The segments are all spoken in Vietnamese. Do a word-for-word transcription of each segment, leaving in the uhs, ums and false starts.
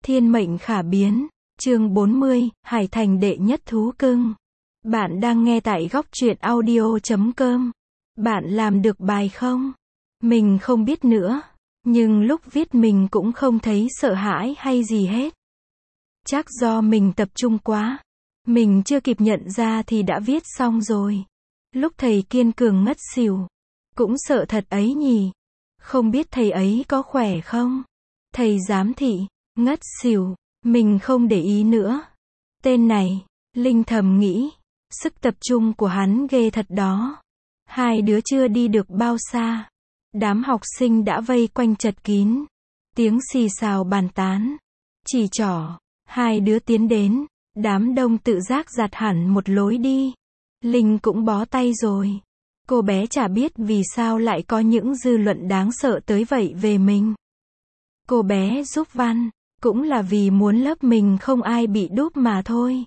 Thiên mệnh khả biến, chương bốn mươi, Hải Thành đệ nhất thú cưng. Bạn đang nghe tại góc truyện audio chấm com. Bạn làm được bài không? Mình không biết nữa, nhưng lúc viết mình cũng không thấy sợ hãi hay gì hết. Chắc do mình tập trung quá. Mình chưa kịp nhận ra thì đã viết xong rồi. Lúc thầy Kiên Cường ngất xỉu, cũng sợ thật ấy nhỉ. Không biết thầy ấy có khỏe không? Thầy giám thị, ngất xỉu, mình không để ý nữa. Tên này, Linh thầm nghĩ, sức tập trung của hắn ghê thật đó. Hai đứa chưa đi được bao xa, đám học sinh đã vây quanh chật kín. Tiếng xì xào bàn tán, chỉ trỏ, hai đứa tiến đến, đám đông tự giác giạt hẳn một lối đi. Linh cũng bó tay rồi. Cô bé chả biết vì sao lại có những dư luận đáng sợ tới vậy về mình. Cô bé giúp Văn, cũng là vì muốn lớp mình không ai bị đúp mà thôi.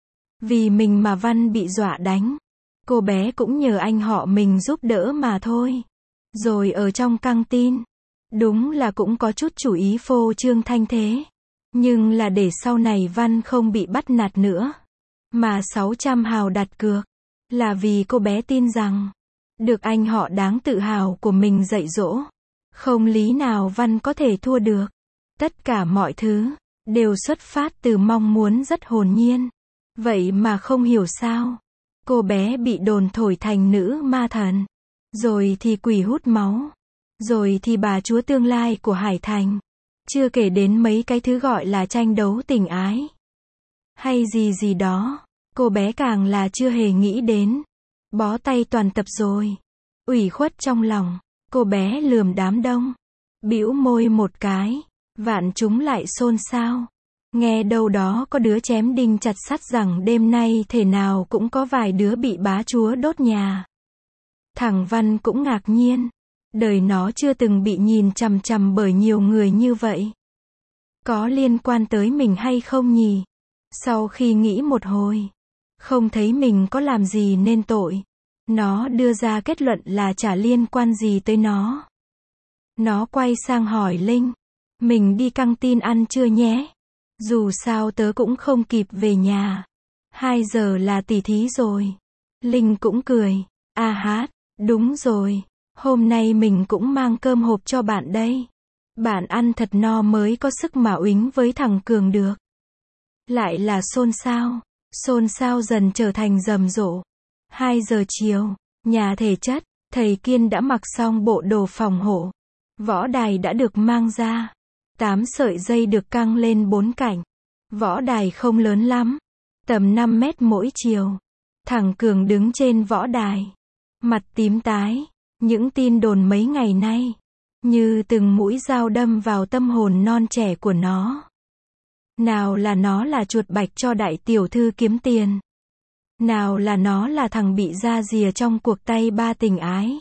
Vì mình mà Văn bị dọa đánh. Cô bé cũng nhờ anh họ mình giúp đỡ mà thôi. Rồi ở trong căng tin, đúng là cũng có chút chủ ý phô trương thanh thế. Nhưng là để sau này Văn không bị bắt nạt nữa. Mà sáu trăm hào đặt cược, là vì cô bé tin rằng, được anh họ đáng tự hào của mình dạy dỗ, không lý nào Văn có thể thua được. Tất cả mọi thứ, đều xuất phát từ mong muốn rất hồn nhiên. Vậy mà không hiểu sao, cô bé bị đồn thổi thành nữ ma thần. Rồi thì quỷ hút máu. Rồi thì bà chúa tương lai của Hải Thành. Chưa kể đến mấy cái thứ gọi là tranh đấu tình ái. Hay gì gì đó, cô bé càng là chưa hề nghĩ đến. Bó tay toàn tập rồi. Ủy khuất trong lòng, cô bé lườm đám đông. Bĩu môi một cái, vạn chúng lại xôn xao. Nghe đâu đó có đứa chém đinh chặt sắt rằng đêm nay thể nào cũng có vài đứa bị bá chúa đốt nhà. Thằng Văn cũng ngạc nhiên. Đời nó chưa từng bị nhìn chằm chằm bởi nhiều người như vậy. Có liên quan tới mình hay không nhỉ? Sau khi nghĩ một hồi, không thấy mình có làm gì nên tội. Nó đưa ra kết luận là chả liên quan gì tới nó. Nó quay sang hỏi Linh. Mình đi căng tin ăn trưa nhé. Dù sao tớ cũng không kịp về nhà. Hai giờ là tỉ thí rồi. Linh cũng cười. À hát, đúng rồi. Hôm nay mình cũng mang cơm hộp cho bạn đây. Bạn ăn thật no mới có sức mà uýnh với thằng Cường được. Lại là xôn xao. Xôn xao dần trở thành rầm rộ. Hai giờ chiều, nhà thể chất, thầy Kiên đã mặc xong bộ đồ phòng hộ. Võ đài đã được mang ra. Tám sợi dây được căng lên bốn cạnh. Võ đài không lớn lắm. Tầm năm mét mỗi chiều. Thằng Cường đứng trên võ đài. Mặt tím tái. Những tin đồn mấy ngày nay, như từng mũi dao đâm vào tâm hồn non trẻ của nó. Nào là nó là chuột bạch cho đại tiểu thư kiếm tiền. Nào là nó là thằng bị ra rìa trong cuộc tay ba tình ái.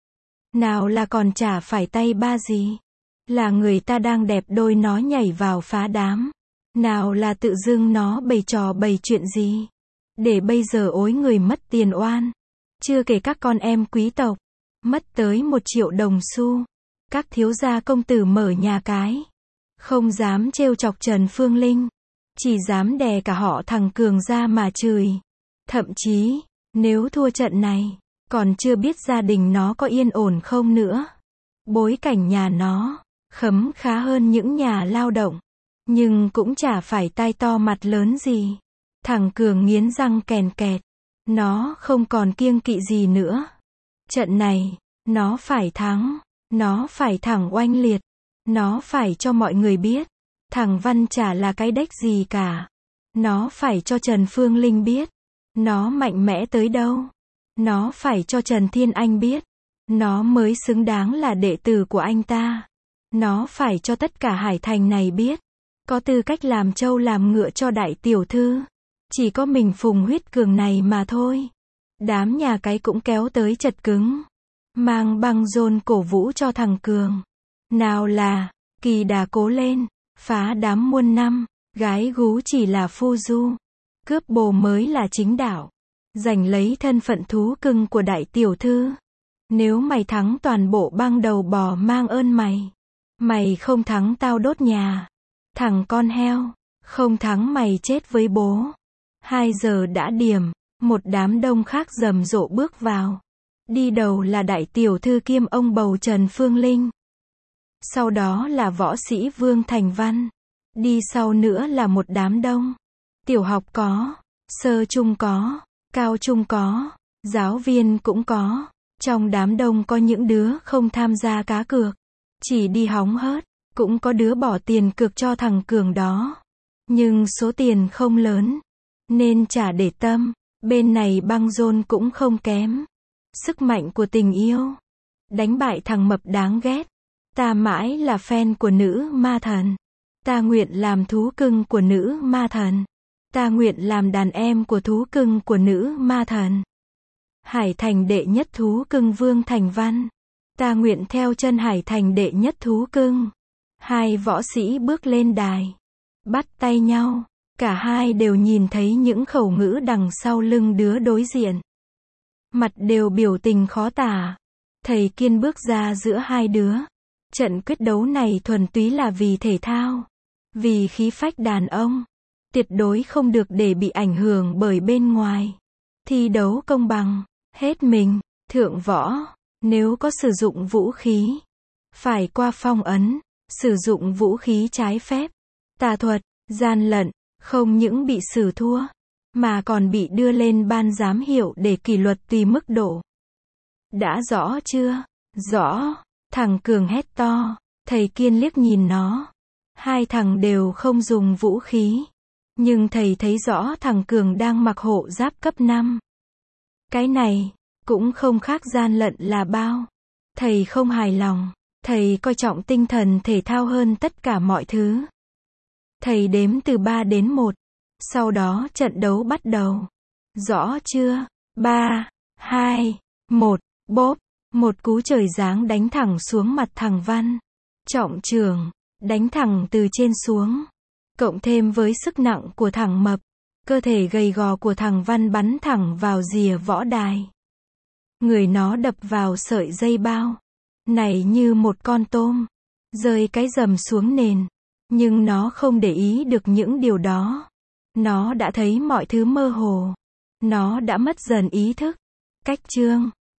Nào là còn chả phải tay ba gì. Là người ta đang đẹp đôi nó nhảy vào phá đám. Nào là tự dưng nó bày trò bày chuyện gì. Để bây giờ ối người mất tiền oan. Chưa kể các con em quý tộc. Mất tới một triệu đồng xu. Các thiếu gia công tử mở nhà cái. Không dám trêu chọc Trần Phương Linh. Chỉ dám đè cả họ thằng Cường ra mà chửi. Thậm chí, nếu thua trận này, còn chưa biết gia đình nó có yên ổn không nữa. Bối cảnh nhà nó, khấm khá hơn những nhà lao động. Nhưng cũng chả phải tai to mặt lớn gì. Thằng Cường nghiến răng kèn kẹt. Nó không còn kiêng kỵ gì nữa. Trận này, nó phải thắng, nó phải thẳng oanh liệt, nó phải cho mọi người biết, thằng Văn chả là cái đếch gì cả. Nó phải cho Trần Phương Linh biết, nó mạnh mẽ tới đâu. Nó phải cho Trần Thiên Anh biết, nó mới xứng đáng là đệ tử của anh ta. Nó phải cho tất cả Hải Thành này biết, có tư cách làm trâu làm ngựa cho đại tiểu thư. Chỉ có mình Phùng Huyết Cường này mà thôi. Đám nhà cái cũng kéo tới chật cứng. Mang băng rôn cổ vũ cho thằng Cường. Nào là, kỳ đà cố lên, phá đám muôn năm, gái gú chỉ là phu du. Cướp bồ mới là chính đạo. Giành lấy thân phận thú cưng của đại tiểu thư. Nếu mày thắng toàn bộ băng đầu bò mang ơn mày. Mày không thắng tao đốt nhà. Thằng con heo, không thắng mày chết với bố. Hai giờ đã điểm, một đám đông khác rầm rộ bước vào. Đi đầu là đại tiểu thư kiêm ông bầu Trần Phương Linh. Sau đó là võ sĩ Vương Thành Văn. Đi sau nữa là một đám đông. Tiểu học có, sơ trung có, cao trung có, giáo viên cũng có. Trong đám đông có những đứa không tham gia cá cược, chỉ đi hóng hớt. Cũng có đứa bỏ tiền cược cho thằng Cường đó. Nhưng số tiền không lớn, nên chả để tâm. Bên này băng rôn cũng không kém. Sức mạnh của tình yêu. Đánh bại thằng mập đáng ghét. Ta mãi là fan của nữ ma thần. Ta nguyện làm thú cưng của nữ ma thần. Ta nguyện làm đàn em của thú cưng của nữ ma thần. Hải Thành đệ nhất thú cưng Vương Thành Văn. Ta nguyện theo chân Hải Thành đệ nhất thú cưng. Hai võ sĩ bước lên đài. Bắt tay nhau. Cả hai đều nhìn thấy những khẩu ngữ đằng sau lưng đứa đối diện. Mặt đều biểu tình khó tả. Thầy Kiên bước ra giữa hai đứa. Trận quyết đấu này thuần túy là vì thể thao. Vì khí phách đàn ông. Tuyệt đối không được để bị ảnh hưởng bởi bên ngoài. Thi đấu công bằng. Hết mình. Thượng võ. Nếu có sử dụng vũ khí, phải qua phong ấn. Sử dụng vũ khí trái phép, tà thuật, gian lận, không những bị xử thua, mà còn bị đưa lên ban giám hiệu để kỷ luật tùy mức độ. Đã rõ chưa? Rõ. Thằng Cường hét to. Thầy Kiên liếc nhìn nó. Hai thằng đều không dùng vũ khí. Nhưng thầy thấy rõ thằng Cường đang mặc hộ giáp cấp năm. Cái này, cũng không khác gian lận là bao. Thầy không hài lòng. Thầy coi trọng tinh thần thể thao hơn tất cả mọi thứ. Thầy đếm từ ba đến một. Sau đó trận đấu bắt đầu. Rõ chưa? ba, hai, một, bốp. Một cú trời giáng đánh thẳng xuống mặt thằng Văn. Trọng trường, đánh thẳng từ trên xuống. Cộng thêm với sức nặng của thằng mập. Cơ thể gầy gò của thằng Văn bắn thẳng vào rìa võ đài. Người nó đập vào sợi dây bao. Này như một con tôm. Rơi cái rầm xuống nền. Nhưng nó không để ý được những điều đó. Nó đã thấy mọi thứ mơ hồ. Nó đã mất dần ý thức. Cách chương